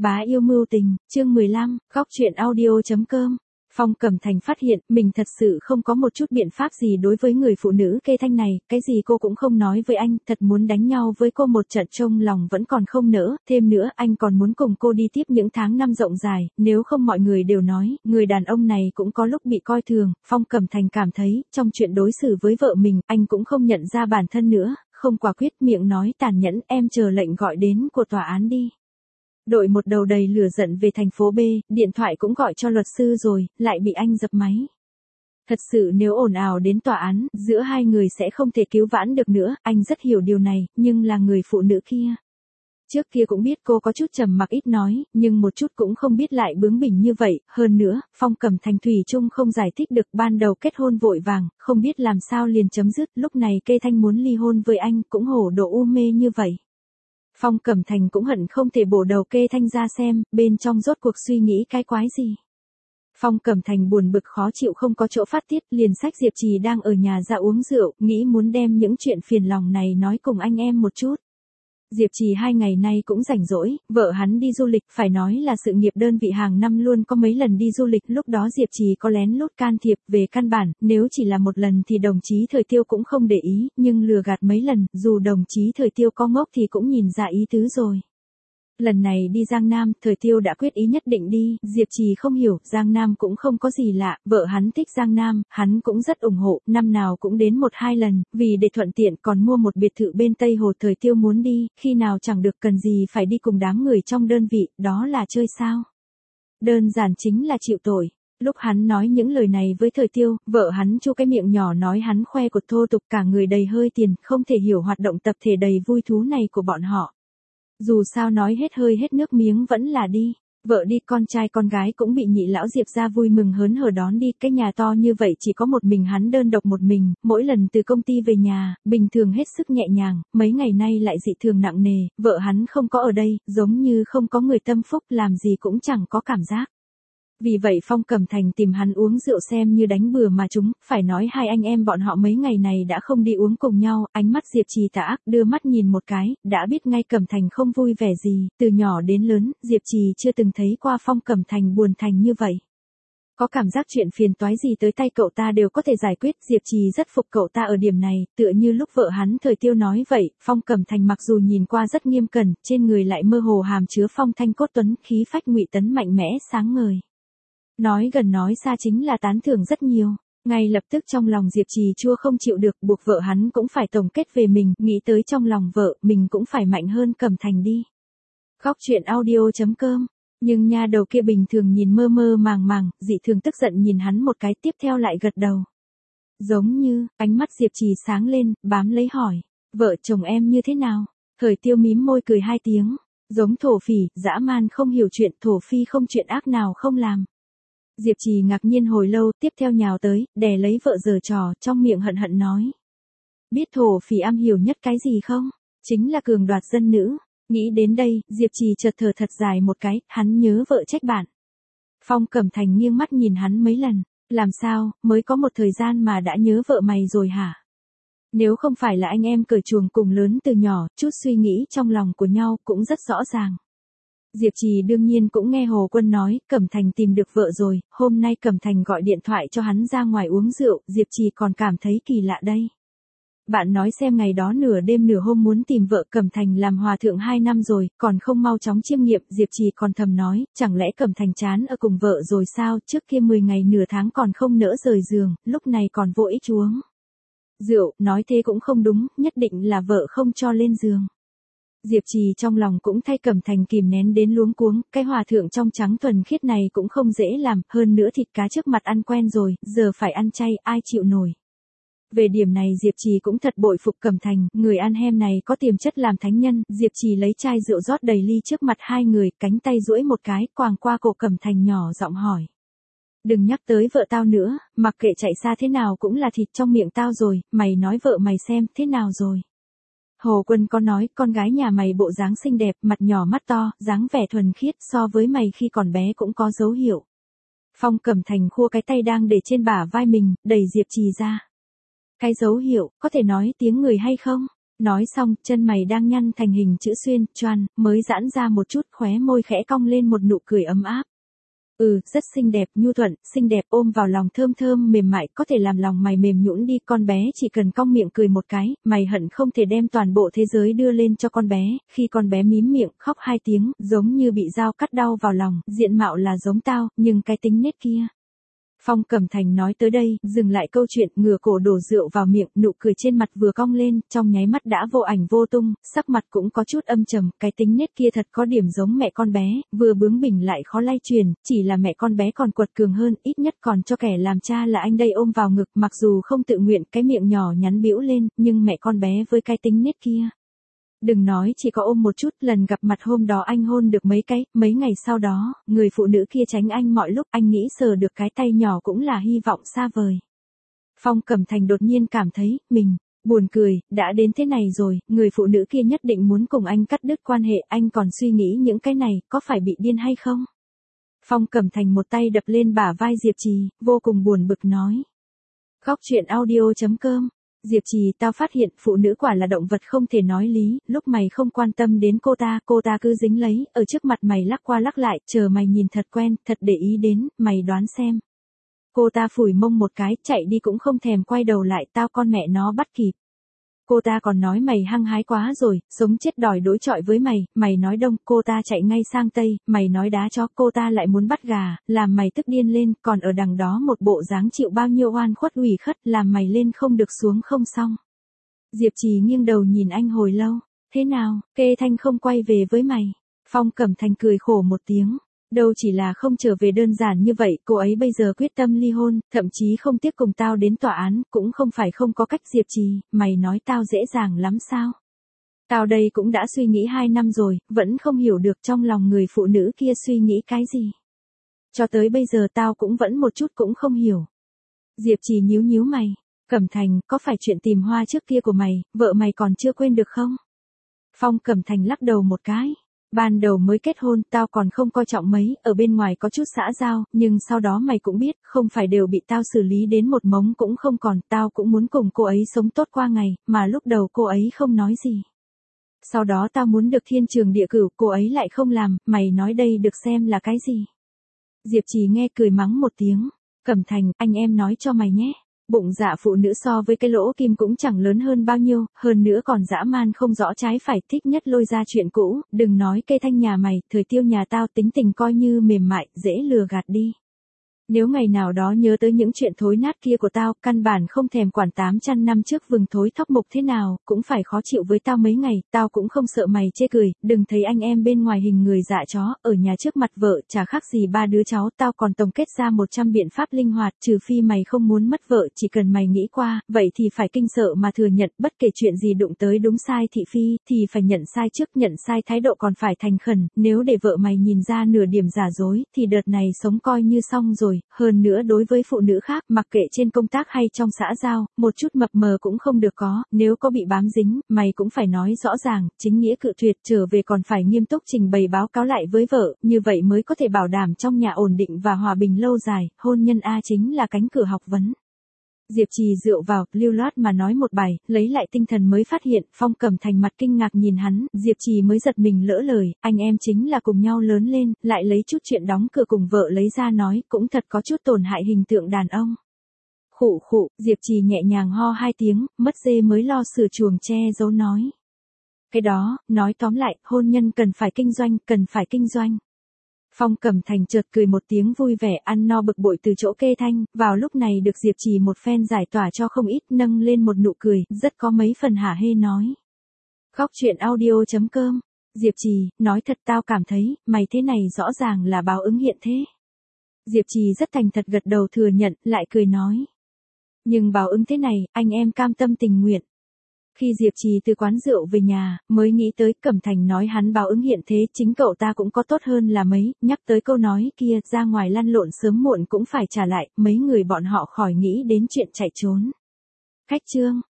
Bá yêu mưu tình, chương 15, góc truyện audio.com. Phong Cẩm Thành phát hiện mình thật sự không có một chút biện pháp gì đối với người phụ nữ Kê Thanh này, cái gì cô cũng không nói với anh, thật muốn đánh nhau với cô một trận trong lòng vẫn còn không nỡ, thêm nữa anh còn muốn cùng cô đi tiếp những tháng năm rộng dài, nếu không mọi người đều nói, người đàn ông này cũng có lúc bị coi thường, Phong Cẩm Thành cảm thấy, trong chuyện đối xử với vợ mình, anh cũng không nhận ra bản thân nữa, không quả quyết miệng nói tàn nhẫn, em chờ lệnh gọi đến của tòa án đi. Đội một đầu đầy lửa giận về thành phố B, điện thoại cũng gọi cho luật sư rồi, lại bị anh dập máy. Thật sự nếu ồn ào đến tòa án, giữa hai người sẽ không thể cứu vãn được nữa, anh rất hiểu điều này, nhưng là người phụ nữ kia. Trước kia cũng biết cô có chút trầm mặc ít nói, nhưng một chút cũng không biết lại bướng bỉnh như vậy, hơn nữa, Phong Cẩm Thành thủy chung không giải thích được ban đầu kết hôn vội vàng, không biết làm sao liền chấm dứt, lúc này Kê Thanh muốn ly hôn với anh, cũng hổ độ u mê như vậy. Phong Cẩm Thành cũng hận không thể bổ đầu Kê Thanh ra xem, bên trong rốt cuộc suy nghĩ cái quái gì. Phong Cẩm Thành buồn bực khó chịu không có chỗ phát tiết, liền xách Diệp Trì đang ở nhà ra uống rượu, nghĩ muốn đem những chuyện phiền lòng này nói cùng anh em một chút. Diệp Trì 2 ngày nay cũng rảnh rỗi, vợ hắn đi du lịch, phải nói là sự nghiệp đơn vị hàng năm luôn có mấy lần đi du lịch, lúc đó Diệp Trì có lén lút can thiệp, về căn bản, nếu chỉ là một lần thì đồng chí Thời Tiêu cũng không để ý, nhưng lừa gạt mấy lần, dù đồng chí Thời Tiêu có ngốc thì cũng nhìn ra ý tứ rồi. Lần này đi Giang Nam, Thời Tiêu đã quyết ý nhất định đi, Diệp Trì không hiểu, Giang Nam cũng không có gì lạ, vợ hắn thích Giang Nam, hắn cũng rất ủng hộ, năm nào cũng đến 1-2 lần, vì để thuận tiện còn mua một biệt thự bên Tây Hồ. Thời Tiêu muốn đi, khi nào chẳng được cần gì phải đi cùng đám người trong đơn vị, đó là chơi sao? Đơn giản chính là chịu tội. Lúc hắn nói những lời này với Thời Tiêu, vợ hắn chu cái miệng nhỏ nói hắn khoe cột thô tục cả người đầy hơi tiền, không thể hiểu hoạt động tập thể đầy vui thú này của bọn họ. Dù sao nói hết hơi hết nước miếng vẫn là đi. Vợ đi con trai con gái cũng bị nhị lão Diệp ra vui mừng hớn hở đón đi. Cái nhà to như vậy chỉ có một mình hắn đơn độc một mình, mỗi lần từ công ty về nhà, bình thường hết sức nhẹ nhàng, mấy ngày nay lại dị thường nặng nề, vợ hắn không có ở đây, giống như không có người tâm phúc, làm gì cũng chẳng có cảm giác. Vì vậy Phong Cẩm Thành tìm hắn uống rượu xem như đánh bừa mà chúng, phải nói hai anh em bọn họ mấy ngày này đã không đi uống cùng nhau, ánh mắt Diệp Trì tà ác, đưa mắt nhìn một cái, đã biết ngay Cẩm Thành không vui vẻ gì, từ nhỏ đến lớn, Diệp Trì chưa từng thấy qua Phong Cẩm Thành buồn thành như vậy. Có cảm giác chuyện phiền toái gì tới tay cậu ta đều có thể giải quyết, Diệp Trì rất phục cậu ta ở điểm này, tựa như lúc vợ hắn Thời Tiêu nói vậy, Phong Cẩm Thành mặc dù nhìn qua rất nghiêm cẩn, trên người lại mơ hồ hàm chứa phong thanh cốt tuấn, khí phách ngụy tấn mạnh mẽ sáng ngời. Nói gần nói xa chính là tán thưởng rất nhiều. Ngay lập tức trong lòng Diệp Trì chua không chịu được, buộc vợ hắn cũng phải tổng kết về mình, nghĩ tới trong lòng vợ, mình cũng phải mạnh hơn Cẩm Thành đi. Góc truyện audio.com. Nhưng nha đầu kia bình thường nhìn mơ mơ màng màng, dị thường tức giận nhìn hắn một cái, tiếp theo lại gật đầu. Giống như, ánh mắt Diệp Trì sáng lên, bám lấy hỏi, vợ chồng em như thế nào? Thời Tiêu mím môi cười 2 tiếng, giống thổ phỉ, dã man không hiểu chuyện, thổ phi không chuyện ác nào không làm. Diệp Trì ngạc nhiên hồi lâu, tiếp theo nhào tới, đè lấy vợ giở trò, trong miệng hận hận nói. Biết thổ phỉ am hiểu nhất cái gì không? Chính là cường đoạt dân nữ. Nghĩ đến đây, Diệp Trì chợt thở thật dài một cái, hắn nhớ vợ trách bạn. Phong Cẩm Thành nghiêng mắt nhìn hắn mấy lần, làm sao, mới có một thời gian mà đã nhớ vợ mày rồi hả? Nếu không phải là anh em cởi chuồng cùng lớn từ nhỏ, chút suy nghĩ trong lòng của nhau cũng rất rõ ràng. Diệp Trì đương nhiên cũng nghe Hồ Quân nói, Cẩm Thành tìm được vợ rồi, hôm nay Cẩm Thành gọi điện thoại cho hắn ra ngoài uống rượu, Diệp Trì còn cảm thấy kỳ lạ đây. Bạn nói xem ngày đó nửa đêm nửa hôm muốn tìm vợ, Cẩm Thành làm hòa thượng 2 năm rồi, còn không mau chóng chiêm nghiệm, Diệp Trì còn thầm nói, chẳng lẽ Cẩm Thành chán ở cùng vợ rồi sao, trước kia 10 ngày nửa tháng còn không nỡ rời giường, lúc này còn vội uống rượu, nói thế cũng không đúng, nhất định là vợ không cho lên giường. Diệp Trì trong lòng cũng thay Cẩm Thành kìm nén đến luống cuống, cái hòa thượng trong trắng thuần khiết này cũng không dễ làm, hơn nữa thịt cá trước mặt ăn quen rồi, giờ phải ăn chay, ai chịu nổi. Về điểm này Diệp Trì cũng thật bội phục Cẩm Thành, người ăn hem này có tiềm chất làm thánh nhân, Diệp Trì lấy chai rượu rót đầy ly trước mặt hai người, cánh tay duỗi một cái, quàng qua cổ Cẩm Thành nhỏ giọng hỏi. Đừng nhắc tới vợ tao nữa, mặc kệ chạy xa thế nào cũng là thịt trong miệng tao rồi, mày nói vợ mày xem, thế nào rồi? Hồ Quân có nói, con gái nhà mày bộ dáng xinh đẹp, mặt nhỏ mắt to, dáng vẻ thuần khiết, so với mày khi còn bé cũng có dấu hiệu. Phong Cẩm Thành khua cái tay đang để trên bả vai mình, đẩy Diệp Trì ra. Cái dấu hiệu, có thể nói tiếng người hay không? Nói xong, chân mày đang nhăn thành hình chữ xuyên, choan, mới giãn ra một chút, khóe môi khẽ cong lên một nụ cười ấm áp. Rất xinh đẹp, nhu thuận, xinh đẹp ôm vào lòng thơm thơm mềm mại, có thể làm lòng mày mềm nhũn đi, con bé chỉ cần cong miệng cười một cái, mày hận không thể đem toàn bộ thế giới đưa lên cho con bé, khi con bé mím miệng, khóc 2 tiếng, giống như bị dao cắt đau vào lòng, diện mạo là giống tao, nhưng cái tính nết kia. Phong Cẩm Thành nói tới đây, dừng lại câu chuyện, ngửa cổ đổ rượu vào miệng, nụ cười trên mặt vừa cong lên, trong nháy mắt đã vô ảnh vô tung, sắc mặt cũng có chút âm trầm, cái tính nết kia thật có điểm giống mẹ con bé, vừa bướng bỉnh lại khó lay truyền, chỉ là mẹ con bé còn quật cường hơn, ít nhất còn cho kẻ làm cha là anh đây ôm vào ngực, mặc dù không tự nguyện, cái miệng nhỏ nhắn bĩu lên, nhưng mẹ con bé với cái tính nết kia. Đừng nói chỉ có ôm một chút, lần gặp mặt hôm đó anh hôn được mấy ngày sau đó, người phụ nữ kia tránh anh mọi lúc, anh nghĩ sờ được cái tay nhỏ cũng là hy vọng xa vời. Phong Cẩm Thành đột nhiên cảm thấy, mình, buồn cười, đã đến thế này rồi, người phụ nữ kia nhất định muốn cùng anh cắt đứt quan hệ, anh còn suy nghĩ những cái này, có phải bị điên hay không? Phong Cẩm Thành một tay đập lên bả vai Diệp Trì, vô cùng buồn bực nói. Góc truyện audio.com. Diệp Trì, tao phát hiện phụ nữ quả là động vật không thể nói lý, lúc mày không quan tâm đến cô ta cứ dính lấy, ở trước mặt mày lắc qua lắc lại, chờ mày nhìn thật quen, thật để ý đến, mày đoán xem. Cô ta phủi mông một cái, chạy đi cũng không thèm quay đầu lại, tao con mẹ nó bắt kịp. Cô ta còn nói mày hăng hái quá rồi, sống chết đòi đối chọi với mày nói đông, cô ta chạy ngay sang tây, mày nói đá chó, cô ta lại muốn bắt gà, làm mày tức điên lên, còn ở đằng đó một bộ dáng chịu bao nhiêu oan khuất ủy khất, làm mày lên không được xuống không xong. Diệp Trì nghiêng đầu nhìn anh hồi lâu, thế nào, Kê Thanh không quay về với mày? Phong Cẩm Thành cười khổ một tiếng. Đâu chỉ là không trở về đơn giản như vậy, cô ấy bây giờ quyết tâm ly hôn, thậm chí không tiếp cùng tao đến tòa án, cũng không phải không có cách. Diệp Trì, mày nói tao dễ dàng lắm sao? Tao đây cũng đã suy nghĩ 2 năm rồi, vẫn không hiểu được trong lòng người phụ nữ kia suy nghĩ cái gì. Cho tới bây giờ tao cũng vẫn một chút cũng không hiểu. Diệp Trì nhíu mày, Cẩm Thành, có phải chuyện tìm hoa trước kia của mày, vợ mày còn chưa quên được không? Phong Cẩm Thành lắc đầu một cái. Ban đầu mới kết hôn, tao còn không coi trọng mấy, ở bên ngoài có chút xã giao, nhưng sau đó mày cũng biết, không phải đều bị tao xử lý đến một mống cũng không còn, tao cũng muốn cùng cô ấy sống tốt qua ngày, mà lúc đầu cô ấy không nói gì. Sau đó tao muốn được thiên trường địa cửu, cô ấy lại không làm, mày nói đây được xem là cái gì? Diệp Trì nghe cười mắng một tiếng, Cẩm Thành, anh em nói cho mày nhé. Bụng dạ phụ nữ so với cái lỗ kim cũng chẳng lớn hơn bao nhiêu, hơn nữa còn dã man không rõ trái phải, thích nhất lôi ra chuyện cũ, đừng nói Kê Thanh nhà mày, Thời Tiêu nhà tao tính tình coi như mềm mại, dễ lừa gạt đi. Nếu ngày nào đó nhớ tới những chuyện thối nát kia của tao, căn bản không thèm quản 800 năm trước vừng thối thóc mục thế nào, cũng phải khó chịu với tao mấy ngày, tao cũng không sợ mày chê cười, đừng thấy anh em bên ngoài hình người dạ chó, ở nhà trước mặt vợ, chả khác gì 3 đứa cháu, tao còn tổng kết ra 100 biện pháp linh hoạt, trừ phi mày không muốn mất vợ, chỉ cần mày nghĩ qua, vậy thì phải kinh sợ mà thừa nhận, bất kể chuyện gì đụng tới đúng sai thị phi, thì phải nhận sai trước, nhận sai thái độ còn phải thành khẩn, nếu để vợ mày nhìn ra nửa điểm giả dối, thì đợt này sống coi như xong rồi. Hơn nữa đối với phụ nữ khác, mặc kệ trên công tác hay trong xã giao, một chút mập mờ cũng không được có, nếu có bị bám dính, mày cũng phải nói rõ ràng, chính nghĩa cự tuyệt, trở về còn phải nghiêm túc trình bày báo cáo lại với vợ, như vậy mới có thể bảo đảm trong nhà ổn định và hòa bình lâu dài, hôn nhân A chính là cánh cửa học vấn. Diệp Trì dựa vào, lưu loát mà nói một bài, lấy lại tinh thần mới phát hiện, Phong Cẩm Thành mặt kinh ngạc nhìn hắn, Diệp Trì mới giật mình lỡ lời, anh em chính là cùng nhau lớn lên, lại lấy chút chuyện đóng cửa cùng vợ lấy ra nói, cũng thật có chút tổn hại hình tượng đàn ông. Khụ, Diệp Trì nhẹ nhàng ho 2 tiếng, mất dê mới lo sửa chuồng che giấu nói. Cái đó, nói tóm lại, hôn nhân cần phải kinh doanh. Phong Cẩm Thành chợt cười một tiếng vui vẻ, ăn no bực bội từ chỗ Kê Thanh, vào lúc này được Diệp Trì một phen giải tỏa cho không ít, nâng lên một nụ cười, rất có mấy phần hả hê nói. Góc truyện audio.com. Diệp Trì, nói thật tao cảm thấy, mày thế này rõ ràng là báo ứng hiện thế. Diệp Trì rất thành thật gật đầu thừa nhận, lại cười nói. Nhưng báo ứng thế này, anh em cam tâm tình nguyện. Khi Diệp Trì từ quán rượu về nhà, mới nghĩ tới Cẩm Thành nói hắn báo ứng hiện thế, chính cậu ta cũng có tốt hơn là mấy, nhắc tới câu nói kia, ra ngoài lăn lộn sớm muộn cũng phải trả lại, mấy người bọn họ khỏi nghĩ đến chuyện chạy trốn. Cách chương.